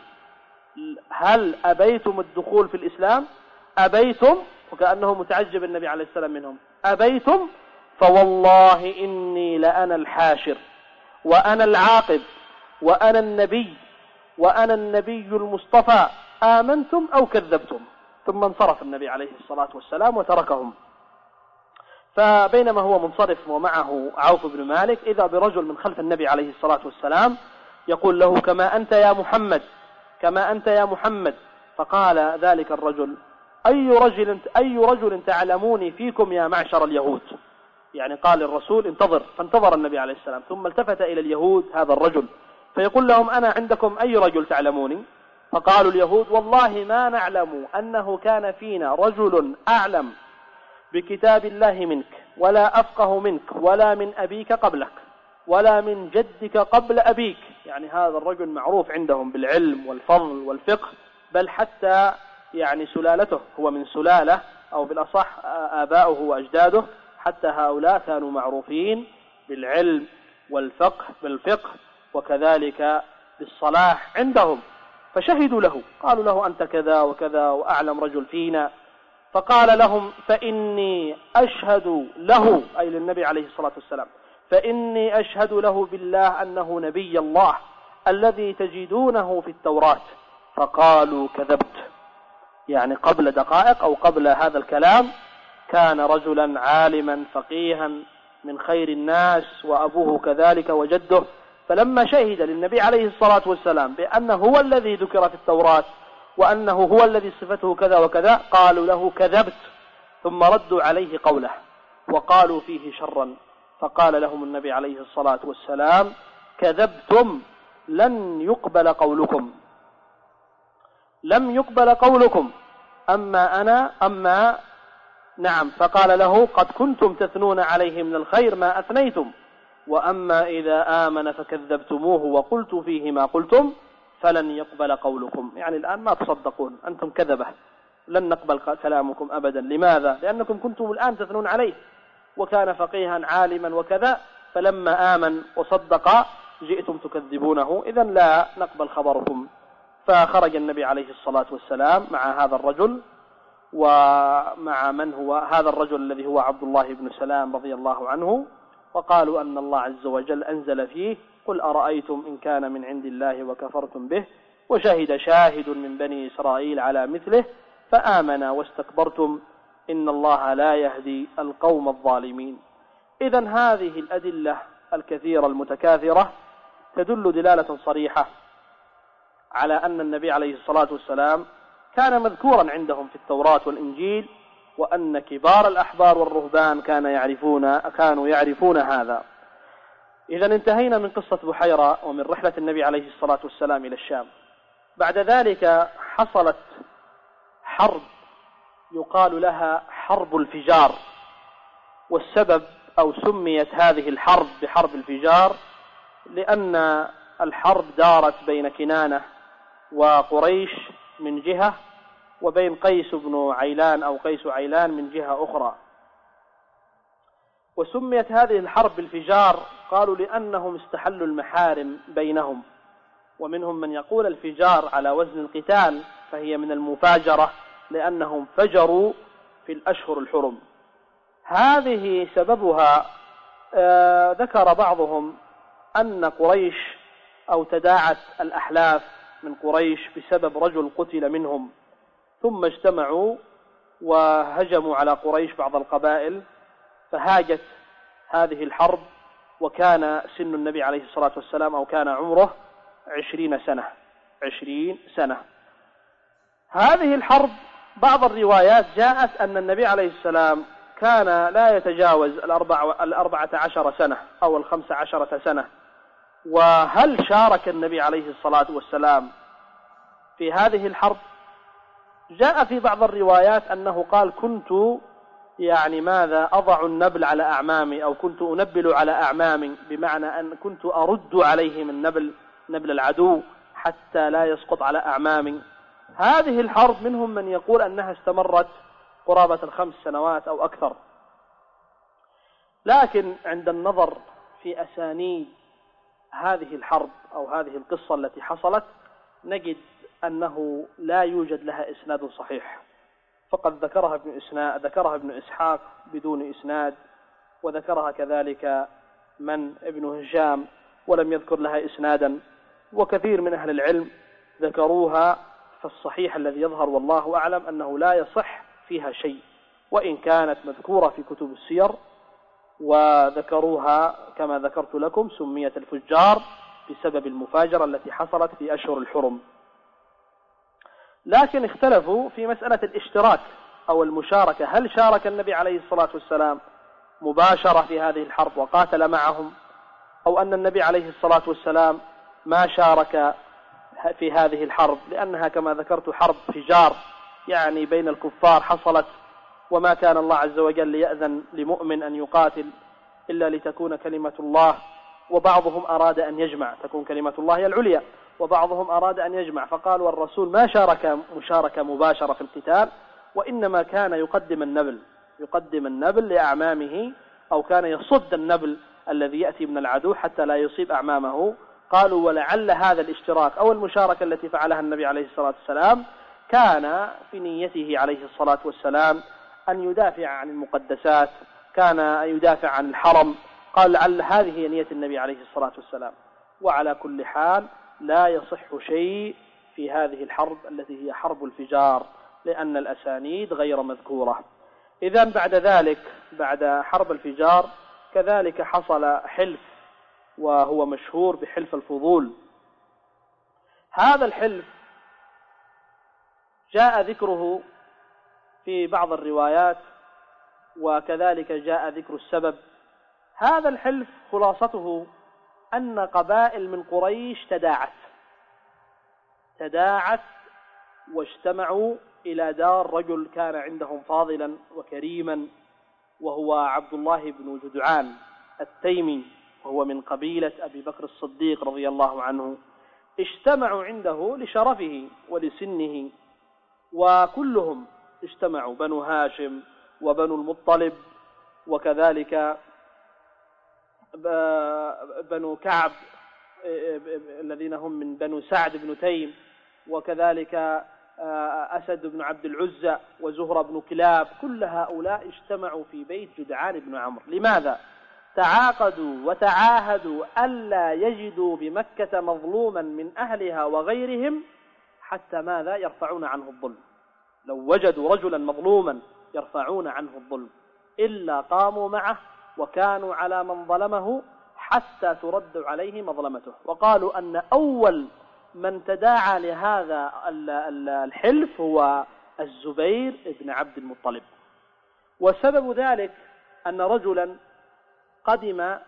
هل أبيتم الدخول في الإسلام؟ أبيتم، وكأنه متعجب النبي عليه السلام منهم: أبيتم فوالله إني لأنا الحاشر وأنا العاقب وأنا النبي المصطفى، آمنتم أو كذبتم. ثم انصرف النبي عليه الصلاة والسلام وتركهم. فبينما هو منصرف ومعه عوف بن مالك، إذا برجل من خلف النبي عليه الصلاة والسلام يقول له: كما أنت يا محمد. فقال ذلك الرجل: أي رجل تعلموني فيكم يا معشر اليهود؟ يعني قال الرسول: انتظر. فانتظر النبي عليه السلام، ثم التفت إلى اليهود هذا الرجل فيقول لهم: أنا عندكم أي رجل تعلموني؟ فقالوا اليهود والله ما نعلم أنه كان فينا رجل أعلم بكتاب الله منك ولا أفقه منك ولا من أبيك قبلك ولا من جدك قبل أبيك. يعني هذا الرجل معروف عندهم بالعلم والفضل والفقه، بل حتى يعني سلالته هو من سلالة، أو بالأصح آباؤه وأجداده، حتى هؤلاء كانوا معروفين بالعلم والفقه وكذلك بالصلاح عندهم. فشهدوا له، قالوا له أنت كذا وكذا وأعلم رجل فينا. فقال لهم فإني أشهد له، أي للنبي عليه الصلاة والسلام، فإني أشهد له بالله أنه نبي الله الذي تجدونه في التوراة. فقالوا كذبت. يعني قبل دقائق أو قبل هذا الكلام كان رجلا عالما فقيها من خير الناس، وأبوه كذلك وجده. فلما شهد للنبي عليه الصلاة والسلام بأنه هو الذي ذكر في التوراة وأنه هو الذي صفته كذا وكذا، قالوا له كذبت، ثم ردوا عليه قوله وقالوا فيه شرا. فقال لهم النبي عليه الصلاة والسلام كذبتم، لن يقبل قولكم، لم يقبل قولكم، أما أنا نعم. فقال له قد كنتم تثنون عليه من الخير ما أثنيتم، وأما إذا آمن فكذبتموه وقلت فيه ما قلتم فلن يقبل قولكم. يعني الآن ما تصدقون، أنتم كذبة، لن نقبل كلامكم أبدا. لماذا؟ لأنكم كنتم الآن تثنون عليه وكان فقيها عالما وكذا، فلما آمن وصدق جئتم تكذبونه، إذن لا نقبل خبركم. فخرج النبي عليه الصلاة والسلام مع هذا الرجل، ومع من هو هذا الرجل الذي هو عبد الله بن سلام رضي الله عنه، وقالوا أن الله عز وجل أنزل فيه قل أرأيتم إن كان من عند الله وكفرتم به وشهد شاهد من بني إسرائيل على مثله فآمن واستكبرتم إن الله لا يهدي القوم الظالمين. إذن هذه الأدلة الكثيرة المتكاثرة تدل دلالة صريحة على أن النبي عليه الصلاة والسلام كان مذكورا عندهم في التوراة والإنجيل، وأن كبار الأحبار والرهبان كانوا يعرفون هذا. إذن انتهينا من قصة بحيرة ومن رحلة النبي عليه الصلاة والسلام إلى الشام. بعد ذلك حصلت حرب يقال لها حرب الفجار، والسبب أو سميت هذه الحرب بحرب الفجار لأن الحرب دارت بين كنانة وقريش من جهة، وبين قيس بن عيلان أو قيس عيلان من جهة أخرى. وسميت هذه الحرب بالفجار قالوا لأنهم استحلوا المحارم بينهم، ومنهم من يقول الفجار على وزن القتال، فهي من المفاجرة لأنهم فجروا في الأشهر الحرم. هذه سببها ذكر بعضهم أن قريش أو تداعت الأحلاف من قريش بسبب رجل قتل منهم، ثم اجتمعوا وهجموا على قريش بعض القبائل، فهاجت هذه الحرب. وكان سن النبي عليه الصلاة والسلام أو كان عمره 20 سنة. هذه الحرب بعض الروايات جاءت أن النبي عليه السلام كان لا يتجاوز 14 سنة أو 15 سنة. وهل شارك النبي عليه الصلاة والسلام في هذه الحرب؟ جاء في بعض الروايات أنه قال كنت أضع النبل على أعمامي، أو كنت أنبل على أعمامي، بمعنى أن كنت أرد عليهم نبل العدو حتى لا يسقط على أعمامي. هذه الحرب منهم من يقول أنها استمرت قرابة 5 سنوات أو أكثر، لكن عند النظر في أسانيد هذه الحرب أو هذه القصة التي حصلت نجد أنه لا يوجد لها إسناد صحيح، فقد ذكرها ابن إسحاق بدون إسناد، وذكرها كذلك ابن هشام ولم يذكر لها إسنادا، وكثير من أهل العلم ذكروها. فالصحيح الذي يظهر والله أعلم أنه لا يصح فيها شيء، وإن كانت مذكورة في كتب السير وذكروها كما ذكرت لكم. سميت الفجار بسبب المفاجرة التي حصلت في أشهر الحرم. لكن اختلفوا في مسألة الاشتراك أو المشاركة، هل شارك النبي عليه الصلاة والسلام مباشرة في هذه الحرب وقاتل معهم، أو أن النبي عليه الصلاة والسلام ما شارك في هذه الحرب، لأنها كما ذكرت حرب فجار يعني بين الكفار حصلت، وما كان الله عز وجل ليأذن لمؤمن أن يقاتل إلا لتكون كلمة الله، وبعضهم أراد أن يجمع، تكون كلمة الله هي العليا، وبعضهم أراد أن يجمع، فقالوا الرسول ما شارك مشاركة مباشرة في القتال، وإنما كان يقدم النبل لأعمامه، أو كان يصد النبل الذي يأتي من العدو حتى لا يصيب أعمامه. قالوا ولعل هذا الاشتراك أو المشاركة التي فعلها النبي عليه الصلاة والسلام كان في نيته عليه الصلاة والسلام أن يدافع عن المقدسات، كان يدافع عن الحرم. قال لعل هذه هي نية النبي عليه الصلاة والسلام. وعلى كل حال لا يصح شيء في هذه الحرب التي هي حرب الفجار، لأن الأسانيد غير مذكورة. إذن بعد ذلك، بعد حرب الفجار، كذلك حصل حلف، وهو مشهور بحلف الفضول. هذا الحلف جاء ذكره في بعض الروايات، وكذلك جاء ذكر السبب. هذا الحلف خلاصته أن قبائل من قريش تداعت واجتمعوا إلى دار رجل كان عندهم فاضلا وكريما، وهو عبد الله بن جدعان التيمي، وهو من قبيلة أبي بكر الصديق رضي الله عنه. اجتمعوا عنده لشرفه ولسنه، وكلهم اجتمعوا، بنو هاشم وبنو المطلب، وكذلك بنو كعب الذين هم من بنو سعد بن تيم، وكذلك أسد بن عبد العزى وزهرة بن كلاب. كل هؤلاء اجتمعوا في بيت جدعان بن عمرو. لماذا؟ تعاقدوا وتعاهدوا ألا يجدوا بمكة مظلوما من أهلها وغيرهم حتى ماذا؟ يرفعون عنه الظلم. لو وجدوا رجلا مظلوما يرفعون عنه الظلم، إلا قاموا معه وكانوا على من ظلمه حتى ترد عليه مظلمته. وقالوا أن أول من تداعى لهذا الحلف هو الزبير بن عبد المطلب. وسبب ذلك أن رجلا قدم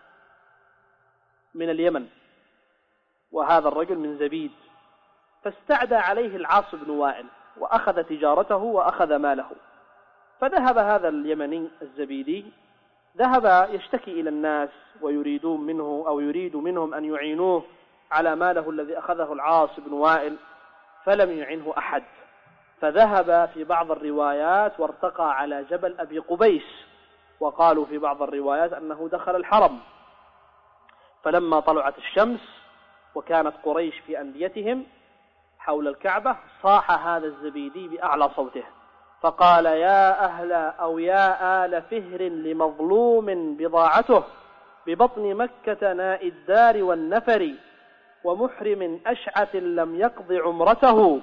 من اليمن، وهذا الرجل من زبيد، فاستعدى عليه العاص بن وائل وأخذ تجارته وأخذ ماله. فذهب هذا اليمني الزبيدي، ذهب يشتكي إلى الناس ويريدون منه أو يريد منهم أن يعينوه على ماله الذي أخذه العاص بن وائل، فلم يعنه أحد. فذهب في بعض الروايات وارتقى على جبل أبي قبيس، وقالوا في بعض الروايات أنه دخل الحرم. فلما طلعت الشمس وكانت قريش في أنديتهم حول الكعبة، صاح هذا الزبيدي بأعلى صوته فقال: يا أهل أو يا آل فهر لمظلوم بضاعته ببطن مكة ناء الدار والنفر، ومحرم أشعث لم يقض عمرته،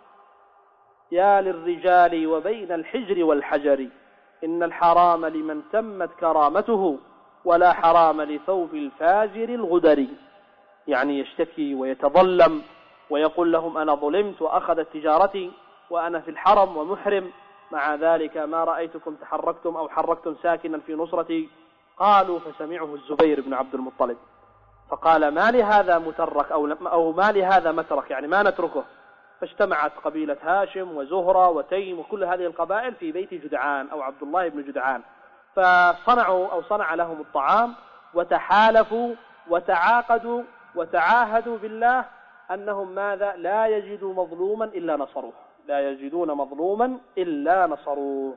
يا للرجال وبين الحجر والحجر، إن الحرام لمن تمت كرامته ولا حرام لثوب الفاجر الغدر. يعني يشتكي ويتظلم ويقول لهم: أنا ظلمت وأخذت تجارتي وأنا في الحرم ومحرم، مع ذلك ما رأيتكم تحركتم أو حركتم ساكنا في نصرتي. قالوا: فسمعه الزبير بن عبد المطلب فقال: ما لهذا مترك أو ما لهذا مترك، يعني ما نتركه. فاجتمعت قبيلة هاشم وزهرة وتيم وكل هذه القبائل في بيت جدعان أو عبد الله بن جدعان، فصنعوا أو صنع لهم الطعام، وتحالفوا وتعاقدوا وتعاهدوا بالله أنهم ماذا؟ لا يجدوا مظلوما إلا نصروه، لا يجدون مظلوما إلا نصروه.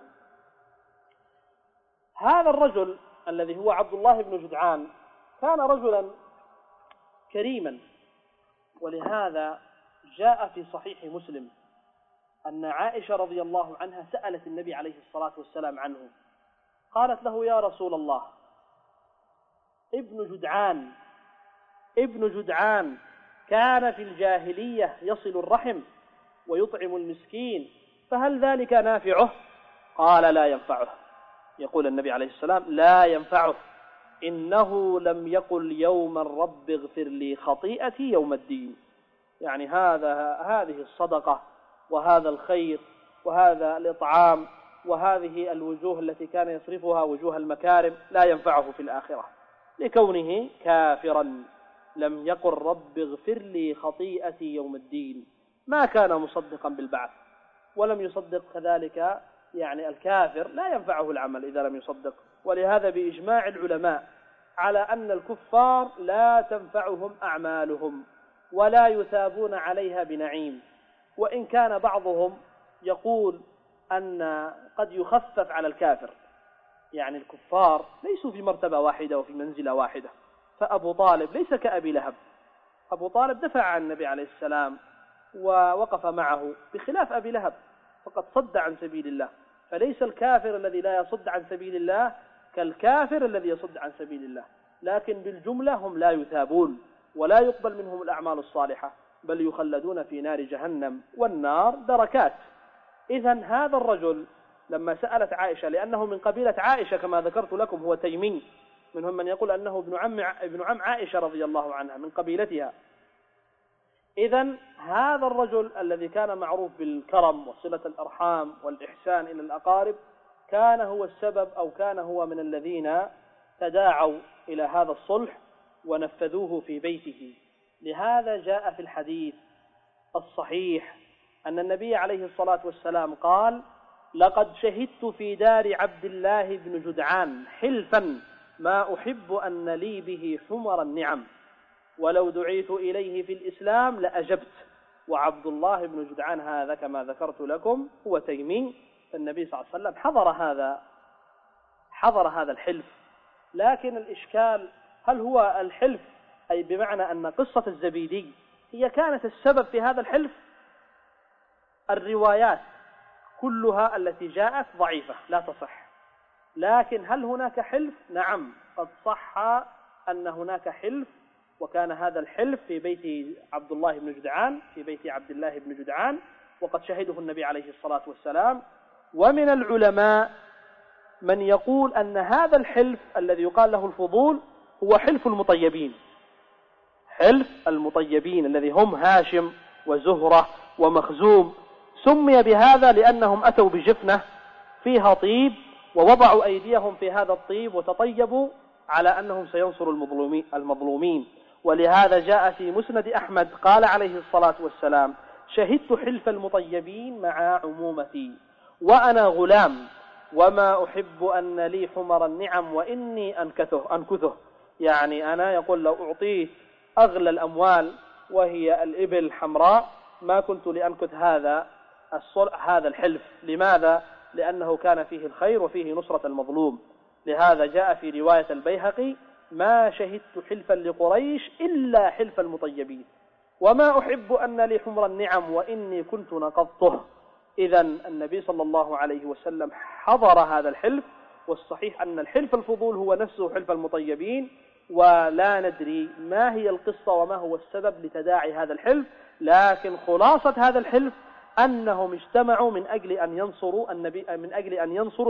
هذا الرجل الذي هو عبد الله بن جدعان كان رجلا كريما، ولهذا جاء في صحيح مسلم أن عائشة رضي الله عنها سألت النبي عليه الصلاة والسلام عنه، قالت له: يا رسول الله، ابن جدعان كان في الجاهلية يصل الرحم ويطعم المسكين، فهل ذلك نافعه؟ قال: لا ينفعه. يقول النبي عليه السلام: لا ينفعه، إنه لم يقل يوم الرب اغفر لي خطيئتي يوم الدين. يعني هذه الصدقة وهذا الخير وهذا الإطعام وهذه الوجوه التي كان يصرفها وجوه المكارم لا ينفعه في الآخرة، لكونه كافرا لم يقل رب اغفر لي خطيئتي يوم الدين، ما كان مصدقا بالبعث، ولم يصدق كذلك يعني الكافر لا ينفعه العمل إذا لم يصدق. ولهذا بإجماع العلماء على أن الكفار لا تنفعهم أعمالهم ولا يثابون عليها بنعيم، وإن كان بعضهم يقول أن قد يخفف على الكافر، يعني الكفار ليسوا في مرتبة واحدة وفي منزلة واحدة. فأبو طالب ليس كأبي لهب، أبو طالب دفع عن النبي عليه السلام ووقف معه، بخلاف أبي لهب فقد صد عن سبيل الله. فليس الكافر الذي لا يصد عن سبيل الله كالكافر الذي يصد عن سبيل الله، لكن بالجملة هم لا يثابون ولا يقبل منهم الأعمال الصالحة، بل يخلدون في نار جهنم، والنار دركات. إذن هذا الرجل لما سألت عائشة، لأنه من قبيلة عائشة كما ذكرت لكم، هو تيمي، منهم من يقول أنه ابن عم عائشة رضي الله عنها من قبيلتها. إذن هذا الرجل الذي كان معروف بالكرم وصلة الأرحام والإحسان إلى الأقارب كان هو السبب، أو كان هو من الذين تداعوا إلى هذا الصلح ونفذوه في بيته. لهذا جاء في الحديث الصحيح أن النبي عليه الصلاة والسلام قال: لقد شهدت في دار عبد الله بن جدعان حلفا ما أحب أن لي به حمر النعم، ولو دعيت إليه في الإسلام لأجبت. وعبد الله بن جدعان هذا كما ذكرت لكم هو تيمي، فالنبي صلى الله عليه وسلم حضر هذا الحلف. لكن الإشكال هل هو الحلف أي بمعنى أن قصة الزبيدي هي كانت السبب في هذا الحلف؟ الروايات كلها التي جاءت ضعيفة لا تصح، لكن هل هناك حلف؟ نعم، قد صح أن هناك حلف، وكان هذا الحلف في بيت عبد الله بن جدعان، في بيت عبد الله بن جدعان، وقد شهده النبي عليه الصلاة والسلام. ومن العلماء من يقول أن هذا الحلف الذي يقال له الفضول هو حلف المطيبين، حلف المطيبين الذي هم هاشم وزهرة ومخزوم، سمي بهذا لأنهم أتوا بجفنة فيها طيب ووضعوا أيديهم في هذا الطيب وتطيبوا على أنهم سينصروا المظلومين. ولهذا جاء في مسند أحمد قال عليه الصلاة والسلام: شهدت حلف المطيبين مع عمومتي وأنا غلام، وما أحب أن لي حمر النعم وإني أنكثه. يعني أنا يقول لو أعطيت أغلى الأموال وهي الإبل الحمراء ما كنت لأنكث هذا الحلف. لماذا؟ لأنه كان فيه الخير وفيه نصرة المظلوم. لهذا جاء في رواية البيهقي: ما شهدت حلفا لقريش إلا حلف المطيبين، وما أحب أن لي حمر النعم وإني كنت نقضته. إذن النبي صلى الله عليه وسلم حضر هذا الحلف، والصحيح أن الحلف الفضول هو نفسه حلف المطيبين، ولا ندري ما هي القصة وما هو السبب لتداعي هذا الحلف، لكن خلاصة هذا الحلف أنهم اجتمعوا من أجل أن ينصروا النبي، من أجل أن ينصروا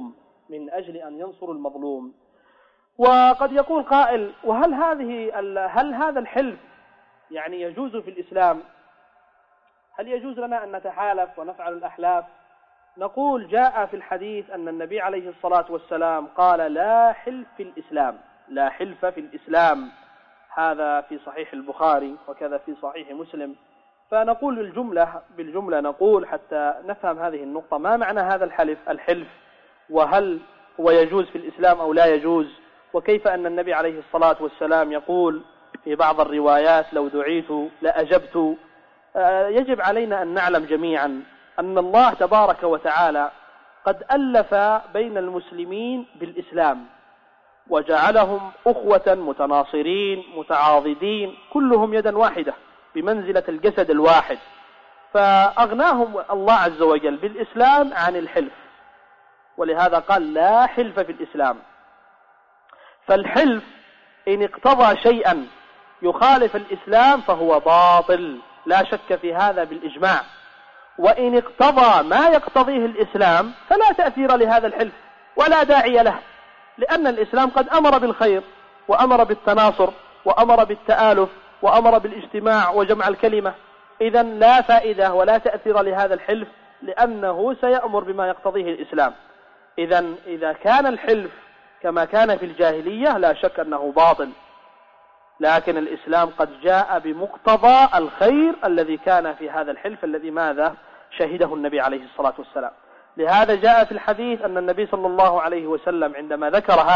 المظلوم. وقد يقول قائل: هل هذا الحلف يعني يجوز في الإسلام؟ هل يجوز لنا أن نتحالف ونفعل الأحلاف؟ نقول: جاء في الحديث أن النبي عليه الصلاة والسلام قال: لا حلف في الإسلام، لا حلف في الإسلام. هذا في صحيح البخاري وكذا في صحيح مسلم. فنقول بالجملة نقول حتى نفهم هذه النقطة: ما معنى هذا الحلف، وهل هو يجوز في الإسلام أو لا يجوز؟ وكيف أن النبي عليه الصلاة والسلام يقول في بعض الروايات: لو دعيت لأجبت؟ يجب علينا أن نعلم جميعا أن الله تبارك وتعالى قد ألف بين المسلمين بالإسلام، وجعلهم أخوة متناصرين متعاضدين، كلهم يدا واحدة بمنزلة الجسد الواحد، فأغناهم الله عز وجل بالإسلام عن الحلف، ولهذا قال: لا حلف في الإسلام. فالحلف إن اقتضى شيئا يخالف الإسلام فهو باطل، لا شك في هذا بالإجماع. وإن اقتضى ما يقتضيه الإسلام فلا تأثير لهذا الحلف ولا داعي له، لأن الإسلام قد أمر بالخير وأمر بالتناصر وأمر بالتآلف وأمر بالاجتماع وجمع الكلمة. إذن لا فائدة ولا تأثير لهذا الحلف، لأنه سيأمر بما يقتضيه الإسلام. إذن إذا كان الحلف كما كان في الجاهلية لا شك أنه باطل. لكن الإسلام قد جاء بمقتضى الخير الذي كان في هذا الحلف الذي ماذا شهده النبي عليه الصلاة والسلام. لهذا جاء في الحديث أن النبي صلى الله عليه وسلم عندما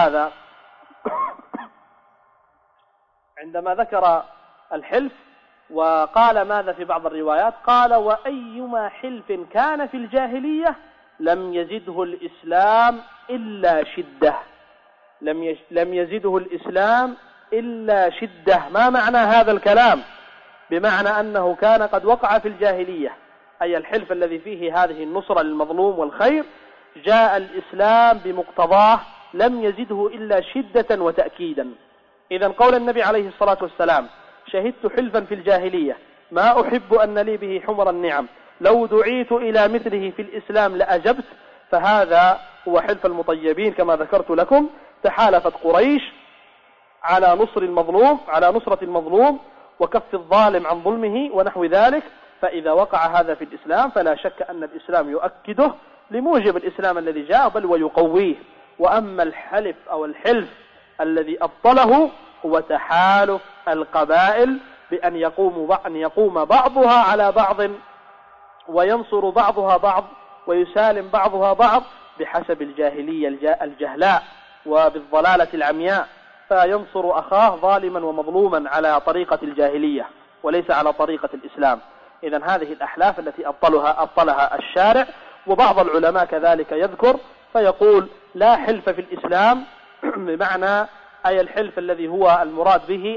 ذكر الحلف وقال ماذا في بعض الروايات، قال: وأيما حلف كان في الجاهلية لم يزده الإسلام إلا شدة. لم يزده الإسلام إلا شدة. ما معنى هذا الكلام؟ بمعنى أنه كان قد وقع في الجاهلية، أي الحلف الذي فيه هذه النصرة للمظلوم والخير، جاء الإسلام بمقتضاه لم يزده إلا شدة وتأكيدا. إذن قول النبي عليه الصلاة والسلام: شهدت حلفا في الجاهلية ما أحب أن لي به حمر النعم، لو دعيت إلى مثله في الإسلام لأجبت، فهذا هو حلف المطيبين كما ذكرت لكم. تحالفت قريش على نصرة المظلوم وكف الظالم عن ظلمه ونحو ذلك، فإذا وقع هذا في الإسلام فلا شك أن الإسلام يؤكده لموجب الإسلام الذي جاء، بل ويقويه. وأما الحلف أو الحلف الذي أبطله هو تحالف القبائل بأن يقوم بعضها على بعض وينصر بعضها بعض ويسالم بعضها بعض بحسب الجاهلية الجهلاء وبالضلالة العمياء، فينصر أخاه ظالما ومظلوما على طريقة الجاهلية وليس على طريقة الإسلام. إذن هذه الأحلاف التي أبطلها الشارع، وبعض العلماء كذلك يذكر فيقول: لا حلف في الإسلام، بمعنى أي الحلف الذي هو المراد به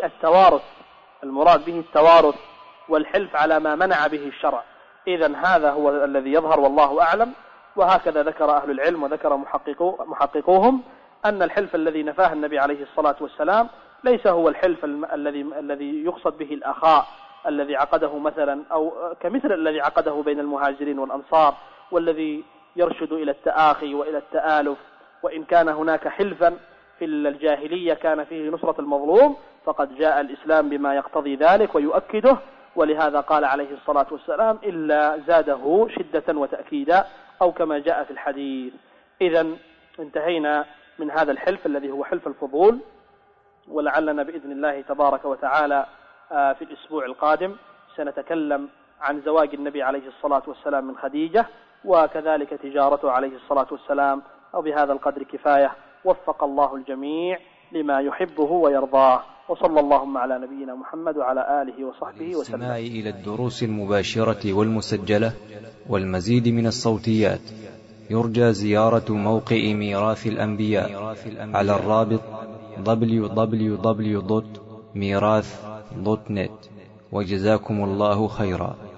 التوارث والحلف على ما منع به الشرع. إذن هذا هو الذي يظهر والله أعلم. وهكذا ذكر أهل العلم وذكر محققوهم أن الحلف الذي نفاه النبي عليه الصلاة والسلام ليس هو الحلف الذي يقصد به الأخاء الذي عقده مثلا، أو كمثل الذي عقده بين المهاجرين والأنصار، والذي يرشد إلى التآخي وإلى التآلف. وإن كان هناك حلفا في الجاهلية كان فيه نصرة المظلوم، فقد جاء الإسلام بما يقتضي ذلك ويؤكده، ولهذا قال عليه الصلاة والسلام: إلا زاده شدة وتأكيدا، أو كما جاء في الحديث. إذن انتهينا من هذا الحلف الذي هو حلف الفضول، ولعلنا بإذن الله تبارك وتعالى في الأسبوع القادم سنتكلم عن زواج النبي عليه الصلاة والسلام من خديجة، وكذلك تجارته عليه الصلاة والسلام. وبهذا القدر كفاية، وفق الله الجميع لما يحبه ويرضاه، وصلى اللهم على نبينا محمد وعلى آله وصحبه وسلم. الاستماع إلى الدروس المباشرة والمسجلة والمزيد من الصوتيات يرجى زيارة موقع ميراث الأنبياء على الرابط www.mirath.net. وجزاكم الله خيرا.